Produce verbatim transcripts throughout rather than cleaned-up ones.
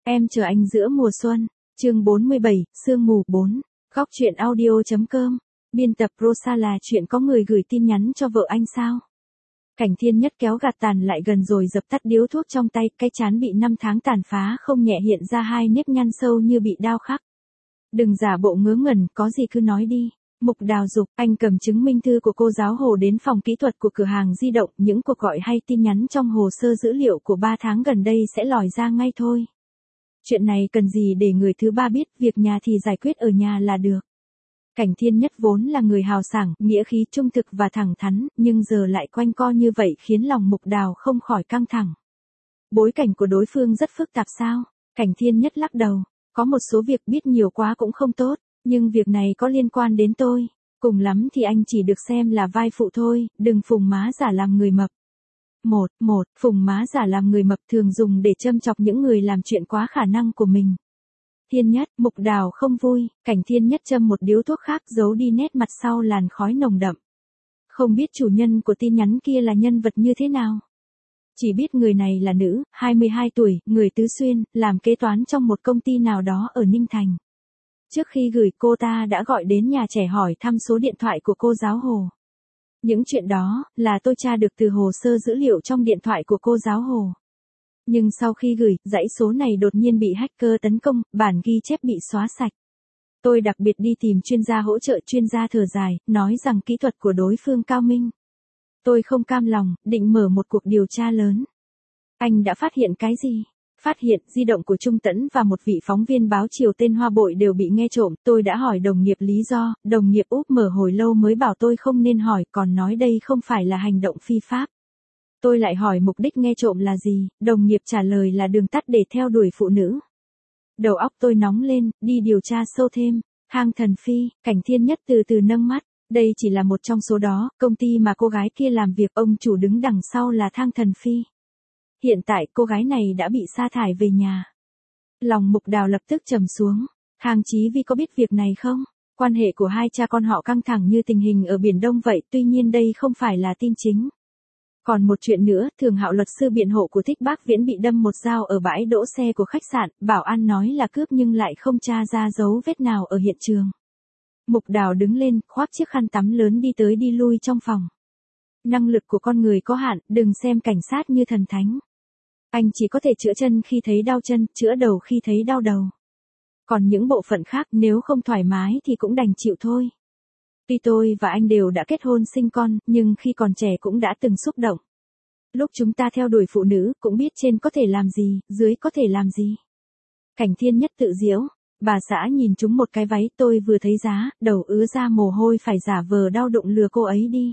Em chờ anh giữa mùa xuân, chương bốn mươi bảy, sương mù bốn. Góc truyện audio.com. Biên tập Rosa là chuyện có người gửi tin nhắn cho vợ anh sao? Cảnh Thiên Nhất kéo gạt tàn lại gần rồi dập tắt điếu thuốc trong tay, cái trán bị năm tháng tàn phá không nhẹ hiện ra hai nếp nhăn sâu như bị đao khắc. Đừng giả bộ ngớ ngẩn, có gì cứ nói đi. Mục Đào dục, anh cầm chứng minh thư của cô giáo Hồ đến phòng kỹ thuật của cửa hàng di động, những cuộc gọi hay tin nhắn trong hồ sơ dữ liệu của ba tháng gần đây sẽ lòi ra ngay thôi. Chuyện này cần gì để người thứ ba biết, việc nhà thì giải quyết ở nhà là được. Cảnh Thiên Nhất vốn là người hào sảng, nghĩa khí, trung thực và thẳng thắn, nhưng giờ lại quanh co như vậy khiến lòng Mục Đào không khỏi căng thẳng. Bối cảnh của đối phương rất phức tạp sao? Cảnh Thiên Nhất lắc đầu, có một số việc biết nhiều quá cũng không tốt, nhưng việc này có liên quan đến tôi, cùng lắm thì anh chỉ được xem là vai phụ thôi, đừng phùng má giả làm người mập. Một, một, phùng má giả làm người mập thường dùng để châm chọc những người làm chuyện quá khả năng của mình. Thiên Nhất, Mục Đào không vui, Cảnh Thiên Nhất châm một điếu thuốc khác giấu đi nét mặt sau làn khói nồng đậm. Không biết chủ nhân của tin nhắn kia là nhân vật như thế nào. Chỉ biết người này là nữ, hai mươi hai tuổi, người Tứ Xuyên, làm kế toán trong một công ty nào đó ở Ninh Thành. Trước khi gửi cô ta đã gọi đến nhà trẻ hỏi thăm số điện thoại của cô giáo Hồ. Những chuyện đó là tôi tra được từ hồ sơ dữ liệu trong điện thoại của cô giáo Hồ. Nhưng sau khi gửi, dãy số này đột nhiên bị hacker tấn công, bản ghi chép bị xóa sạch. Tôi đặc biệt đi tìm chuyên gia hỗ trợ, chuyên gia thở dài, nói rằng kỹ thuật của đối phương cao minh. Tôi không cam lòng, định mở một cuộc điều tra lớn. Anh đã phát hiện cái gì? Phát hiện di động của Trung Tẫn và một vị phóng viên báo Triều tên Hoa Bội đều bị nghe trộm. Tôi đã hỏi đồng nghiệp lý do, đồng nghiệp úp mở hồi lâu mới bảo tôi không nên hỏi, còn nói đây không phải là hành động phi pháp. Tôi lại hỏi mục đích nghe trộm là gì, đồng nghiệp trả lời là đường tắt để theo đuổi phụ nữ. Đầu óc tôi nóng lên, đi điều tra sâu thêm. Thang Thần Phi, Cảnh Thiên Nhất từ từ nâng mắt. Đây chỉ là một trong số đó, công ty mà cô gái kia làm việc, ông chủ đứng đằng sau là Thang Thần Phi. Hiện tại cô gái này đã bị sa thải về nhà. Lòng Mục Đào lập tức trầm xuống. Thang Chí Vi có biết việc này không? Quan hệ của hai cha con họ căng thẳng như tình hình ở Biển Đông vậy, tuy nhiên đây không phải là tin chính. Còn một chuyện nữa, Thường Hạo luật sư biện hộ của Thích Bác Viễn bị đâm một dao ở bãi đỗ xe của khách sạn, bảo an nói là cướp nhưng lại không tra ra dấu vết nào ở hiện trường. Mục Đào đứng lên, khoác chiếc khăn tắm lớn đi tới đi lui trong phòng. Năng lực của con người có hạn, đừng xem cảnh sát như thần thánh. Anh chỉ có thể chữa chân khi thấy đau chân, chữa đầu khi thấy đau đầu. Còn những bộ phận khác nếu không thoải mái thì cũng đành chịu thôi. Tuy tôi và anh đều đã kết hôn sinh con, nhưng khi còn trẻ cũng đã từng xúc động. Lúc chúng ta theo đuổi phụ nữ, cũng biết trên có thể làm gì, dưới có thể làm gì. Cảnh Thiên Nhất tự giễu, bà xã nhìn chúng một cái váy tôi vừa thấy giá, đầu ứa ra mồ hôi phải giả vờ đau đụng lừa cô ấy đi.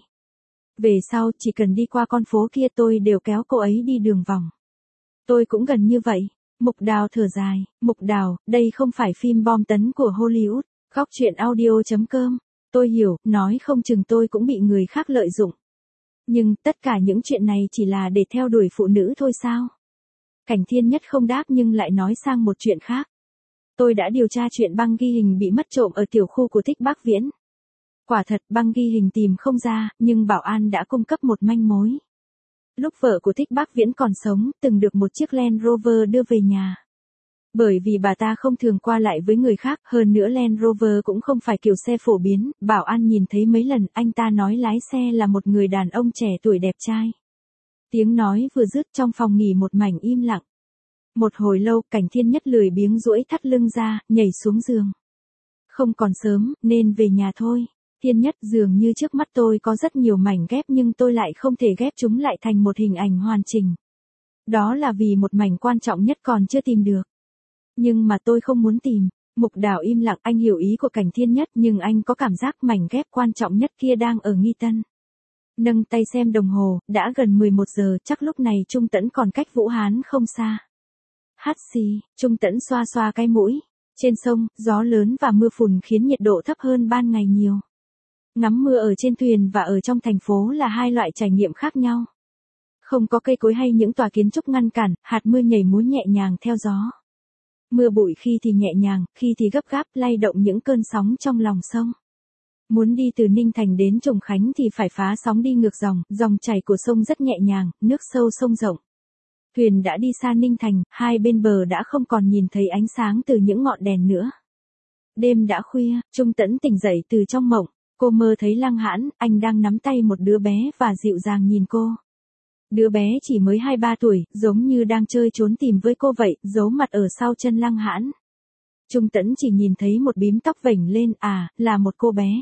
Về sau, chỉ cần đi qua con phố kia tôi đều kéo cô ấy đi đường vòng. Tôi cũng gần như vậy. Mục Đào thở dài, Mục Đào, đây không phải phim bom tấn của Hollywood. Góc truyện audio.com. Tôi hiểu, nói không chừng tôi cũng bị người khác lợi dụng. Nhưng tất cả những chuyện này chỉ là để theo đuổi phụ nữ thôi sao? Cảnh Thiên Nhất không đáp nhưng lại nói sang một chuyện khác. Tôi đã điều tra chuyện băng ghi hình bị mất trộm ở tiểu khu của Thích Bác Viễn. Quả thật băng ghi hình tìm không ra, nhưng bảo an đã cung cấp một manh mối. Lúc vợ của Thích Bác Viễn còn sống, từng được một chiếc Land Rover đưa về nhà. Bởi vì bà ta không thường qua lại với người khác, hơn nữa Land Rover cũng không phải kiểu xe phổ biến, bảo an nhìn thấy mấy lần, anh ta nói lái xe là một người đàn ông trẻ tuổi đẹp trai. Tiếng nói vừa dứt trong phòng nghỉ một mảnh im lặng. Một hồi lâu, Cảnh Thiên Nhất lười biếng duỗi thắt lưng ra, nhảy xuống giường. Không còn sớm, nên về nhà thôi. Thiên Nhất, dường như trước mắt tôi có rất nhiều mảnh ghép nhưng tôi lại không thể ghép chúng lại thành một hình ảnh hoàn chỉnh. Đó là vì một mảnh quan trọng nhất còn chưa tìm được. Nhưng mà tôi không muốn tìm. Mục Đào im lặng, anh hiểu ý của Cảnh Thiên Nhất nhưng anh có cảm giác mảnh ghép quan trọng nhất kia đang ở Nghi Tân. Nâng tay xem đồng hồ, đã gần mười một giờ, chắc lúc này Trung Tẫn còn cách Vũ Hán không xa. Hát xì, Trung Tẫn xoa xoa cái mũi. Trên sông, gió lớn và mưa phùn khiến nhiệt độ thấp hơn ban ngày nhiều. Ngắm mưa ở trên thuyền và ở trong thành phố là hai loại trải nghiệm khác nhau. Không có cây cối hay những tòa kiến trúc ngăn cản, hạt mưa nhảy múa nhẹ nhàng theo gió. Mưa bụi khi thì nhẹ nhàng, khi thì gấp gáp lay động những cơn sóng trong lòng sông. Muốn đi từ Ninh Thành đến Trùng Khánh thì phải phá sóng đi ngược dòng, dòng chảy của sông rất nhẹ nhàng, nước sâu sông rộng. Thuyền đã đi xa Ninh Thành, hai bên bờ đã không còn nhìn thấy ánh sáng từ những ngọn đèn nữa. Đêm đã khuya, Trung Tẫn tỉnh dậy từ trong mộng, cô mơ thấy Lăng Hãn, anh đang nắm tay một đứa bé và dịu dàng nhìn cô. Đứa bé chỉ mới hai ba tuổi, giống như đang chơi trốn tìm với cô vậy, giấu mặt ở sau chân Lăng Hãn. Trung Tẫn chỉ nhìn thấy một bím tóc vểnh lên, à, là một cô bé.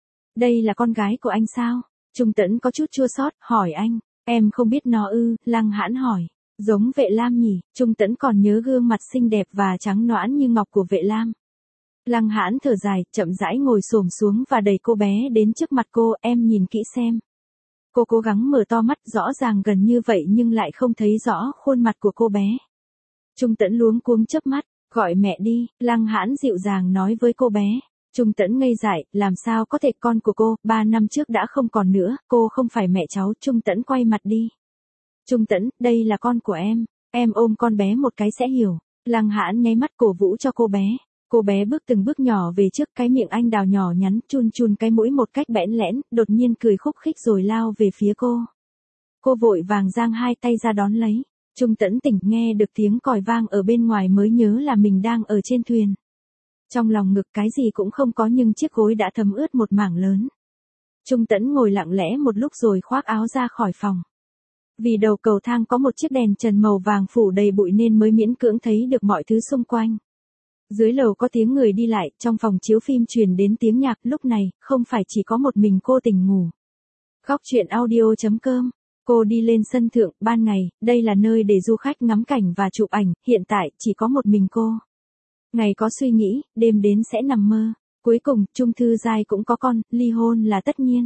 Đây là con gái của anh sao? Trung Tẫn có chút chua xót, hỏi anh, em không biết nó ư? Lăng Hãn hỏi, giống Vệ Lam nhỉ? Trung Tẫn còn nhớ gương mặt xinh đẹp và trắng nõn như ngọc của Vệ Lam. Lăng Hãn thở dài, chậm rãi ngồi xổm xuống và đẩy cô bé đến trước mặt cô, em nhìn kỹ xem. Cô cố gắng mở to mắt, rõ ràng gần như vậy nhưng lại không thấy rõ khuôn mặt của cô bé. Trung Tẫn luống cuống chớp mắt, gọi mẹ đi, Lăng Hãn dịu dàng nói với cô bé. Trung Tẫn ngây dại, làm sao có thể, con của cô, ba năm trước đã không còn nữa, cô không phải mẹ cháu. Trung Tẫn quay mặt đi. Trung Tẫn, đây là con của em, em ôm con bé một cái sẽ hiểu. Lăng Hãn nháy mắt cổ vũ cho cô bé. Cô bé bước từng bước nhỏ về trước, cái miệng anh đào nhỏ nhắn, chun chun cái mũi một cách bẽn lẽn, đột nhiên cười khúc khích rồi lao về phía cô. Cô vội vàng giang hai tay ra đón lấy. Trung Tẫn tỉnh, nghe được tiếng còi vang ở bên ngoài mới nhớ là mình đang ở trên thuyền. Trong lòng ngực cái gì cũng không có nhưng chiếc gối đã thấm ướt một mảng lớn. Trung Tẫn ngồi lặng lẽ một lúc rồi khoác áo ra khỏi phòng. Vì đầu cầu thang có một chiếc đèn trần màu vàng phủ đầy bụi nên mới miễn cưỡng thấy được mọi thứ xung quanh. Dưới lầu có tiếng người đi lại, trong phòng chiếu phim truyền đến tiếng nhạc, lúc này, không phải chỉ có một mình cô tỉnh ngủ. Góc truyện audio chấm com. Cô đi lên sân thượng, ban ngày, đây là nơi để du khách ngắm cảnh và chụp ảnh, hiện tại, chỉ có một mình cô. Ngày có suy nghĩ, đêm đến sẽ nằm mơ. Cuối cùng, Trung Thư Giai cũng có con, ly hôn là tất nhiên.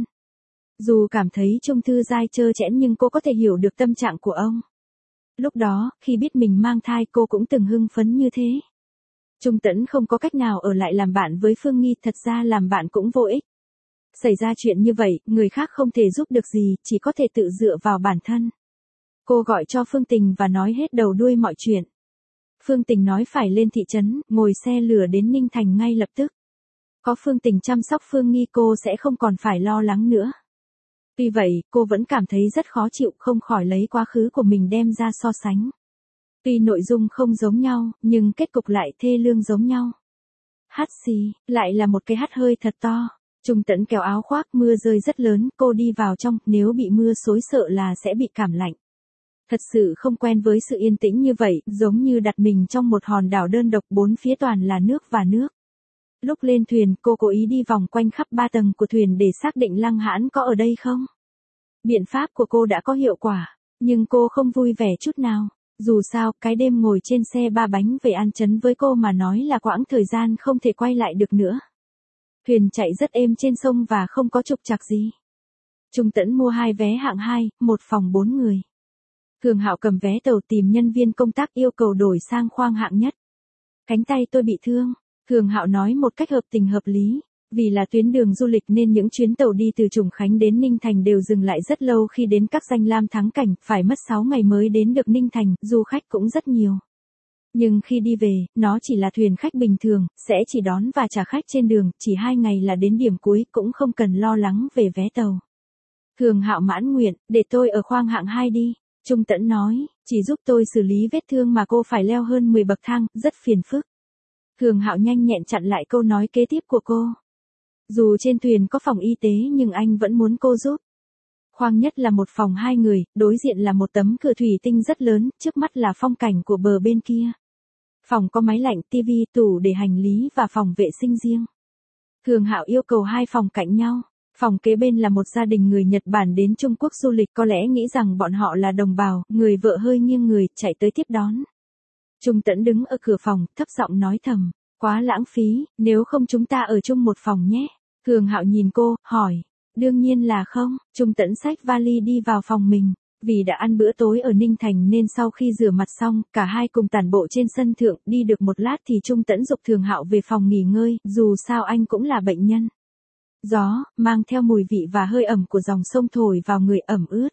Dù cảm thấy Trung Thư Giai trơ trẽn nhưng cô có thể hiểu được tâm trạng của ông. Lúc đó, khi biết mình mang thai cô cũng từng hưng phấn như thế. Trung Tẫn không có cách nào ở lại làm bạn với Phương Nghi, thật ra làm bạn cũng vô ích. Xảy ra chuyện như vậy, người khác không thể giúp được gì, chỉ có thể tự dựa vào bản thân. Cô gọi cho Phương Tình và nói hết đầu đuôi mọi chuyện. Phương Tình nói phải lên thị trấn, ngồi xe lửa đến Ninh Thành ngay lập tức. Có Phương Tình chăm sóc Phương Nghi cô sẽ không còn phải lo lắng nữa. Tuy vậy, cô vẫn cảm thấy rất khó chịu, không khỏi lấy quá khứ của mình đem ra so sánh. Tuy nội dung không giống nhau, nhưng kết cục lại thê lương giống nhau. Hắt xì, lại là một cái hắt hơi thật to. Trung Tẫn kéo áo khoác, mưa rơi rất lớn, cô đi vào trong, nếu bị mưa xối sợ là sẽ bị cảm lạnh. Thật sự không quen với sự yên tĩnh như vậy, giống như đặt mình trong một hòn đảo đơn độc, bốn phía toàn là nước và nước. Lúc lên thuyền, cô cố ý đi vòng quanh khắp ba tầng của thuyền để xác định Lăng Hãn có ở đây không. Biện pháp của cô đã có hiệu quả, nhưng cô không vui vẻ chút nào. Dù sao, cái đêm ngồi trên xe ba bánh về An Chấn với cô mà nói là quãng thời gian không thể quay lại được nữa. Thuyền chạy rất êm trên sông và không có trục trặc gì. Trung Tẫn mua hai vé hạng hai, một phòng bốn người. Thường Hạo cầm vé tàu tìm nhân viên công tác yêu cầu đổi sang khoang hạng nhất. Cánh tay tôi bị thương. Thường Hạo nói một cách hợp tình hợp lý. Vì là tuyến đường du lịch nên những chuyến tàu đi từ Trùng Khánh đến Ninh Thành đều dừng lại rất lâu, khi đến các danh lam thắng cảnh, phải mất sáu ngày mới đến được Ninh Thành, du khách cũng rất nhiều. Nhưng khi đi về, nó chỉ là thuyền khách bình thường, sẽ chỉ đón và trả khách trên đường, chỉ hai ngày là đến điểm cuối, cũng không cần lo lắng về vé tàu. Thường Hạo mãn nguyện, để tôi ở khoang hạng hai đi. Trung Tẫn nói, chỉ giúp tôi xử lý vết thương mà cô phải leo hơn mười bậc thang, rất phiền phức. Thường Hạo nhanh nhẹn chặn lại câu nói kế tiếp của cô. Dù trên thuyền có phòng y tế nhưng anh vẫn muốn cô giúp. Khoang nhất là một phòng hai người, đối diện là một tấm cửa thủy tinh rất lớn, trước mắt là phong cảnh của bờ bên kia. Phòng có máy lạnh, tivi, tủ để hành lý và phòng vệ sinh riêng. Thường Hạo yêu cầu hai phòng cạnh nhau. Phòng kế bên là một gia đình người Nhật Bản đến Trung Quốc du lịch, có lẽ nghĩ rằng bọn họ là đồng bào, người vợ hơi nghiêng người, chạy tới tiếp đón. Trung Tẫn đứng ở cửa phòng, thấp giọng nói thầm, quá lãng phí, nếu không chúng ta ở chung một phòng nhé. Thường Hạo nhìn cô, hỏi, đương nhiên là không. Trung Tẫn xách vali đi vào phòng mình. Vì đã ăn bữa tối ở Ninh Thành nên sau khi rửa mặt xong, cả hai cùng tản bộ trên sân thượng, đi được một lát thì Trung Tẫn giục Thường Hạo về phòng nghỉ ngơi, dù sao anh cũng là bệnh nhân. Gió, mang theo mùi vị và hơi ẩm của dòng sông thổi vào người ẩm ướt.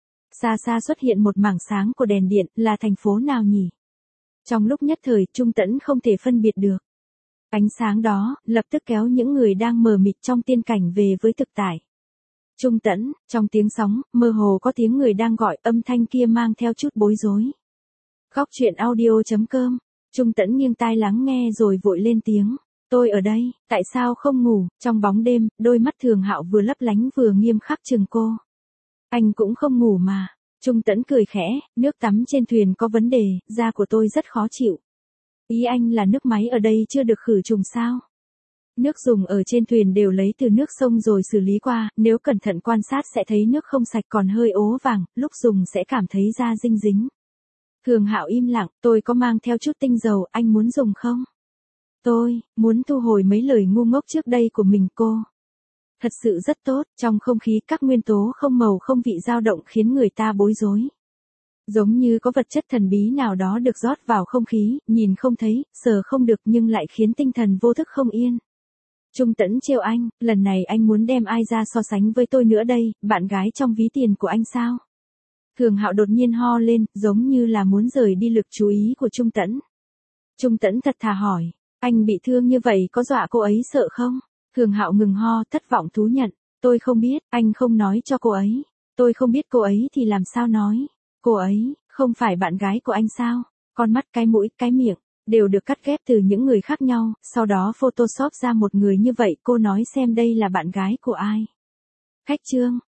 Xa xa xuất hiện một mảng sáng của đèn điện, là thành phố nào nhỉ? Trong lúc nhất thời, Trung Tẫn không thể phân biệt được. Ánh sáng đó, lập tức kéo những người đang mờ mịt trong tiên cảnh về với thực tại. Trung Tẫn, trong tiếng sóng, mơ hồ có tiếng người đang gọi, âm thanh kia mang theo chút bối rối. Góc chuyện audio chấm com. Trung Tẫn nghiêng tai lắng nghe rồi vội lên tiếng. Tôi ở đây, tại sao không ngủ? Trong bóng đêm, đôi mắt Thường Hạo vừa lấp lánh vừa nghiêm khắc chừng cô. Anh cũng không ngủ mà. Trung Tẫn cười khẽ, nước tắm trên thuyền có vấn đề, da của tôi rất khó chịu. Ý anh là nước máy ở đây chưa được khử trùng sao? Nước dùng ở trên thuyền đều lấy từ nước sông rồi xử lý qua, nếu cẩn thận quan sát sẽ thấy nước không sạch còn hơi ố vàng, lúc dùng sẽ cảm thấy da dinh dính. Thường Hạo im lặng, tôi có mang theo chút tinh dầu, anh muốn dùng không? Tôi, muốn thu hồi mấy lời ngu ngốc trước đây của mình cô. Thật sự rất tốt, trong không khí các nguyên tố không màu không vị dao động khiến người ta bối rối. Giống như có vật chất thần bí nào đó được rót vào không khí, nhìn không thấy, sờ không được nhưng lại khiến tinh thần vô thức không yên. Trung Tẫn trêu anh, lần này anh muốn đem ai ra so sánh với tôi nữa đây, bạn gái trong ví tiền của anh sao? Thường Hạo đột nhiên ho lên, giống như là muốn rời đi lực chú ý của Trung Tẫn. Trung Tẫn thật thà hỏi, anh bị thương như vậy có dọa cô ấy sợ không? Thường Hạo ngừng ho, thất vọng thú nhận, tôi không biết, anh không nói cho cô ấy. Tôi không biết cô ấy thì làm sao nói. Cô ấy, không phải bạn gái của anh sao? Con mắt, cái mũi, cái miệng, đều được cắt ghép từ những người khác nhau, sau đó photoshop ra một người như vậy, cô nói xem đây là bạn gái của ai. Khách trương,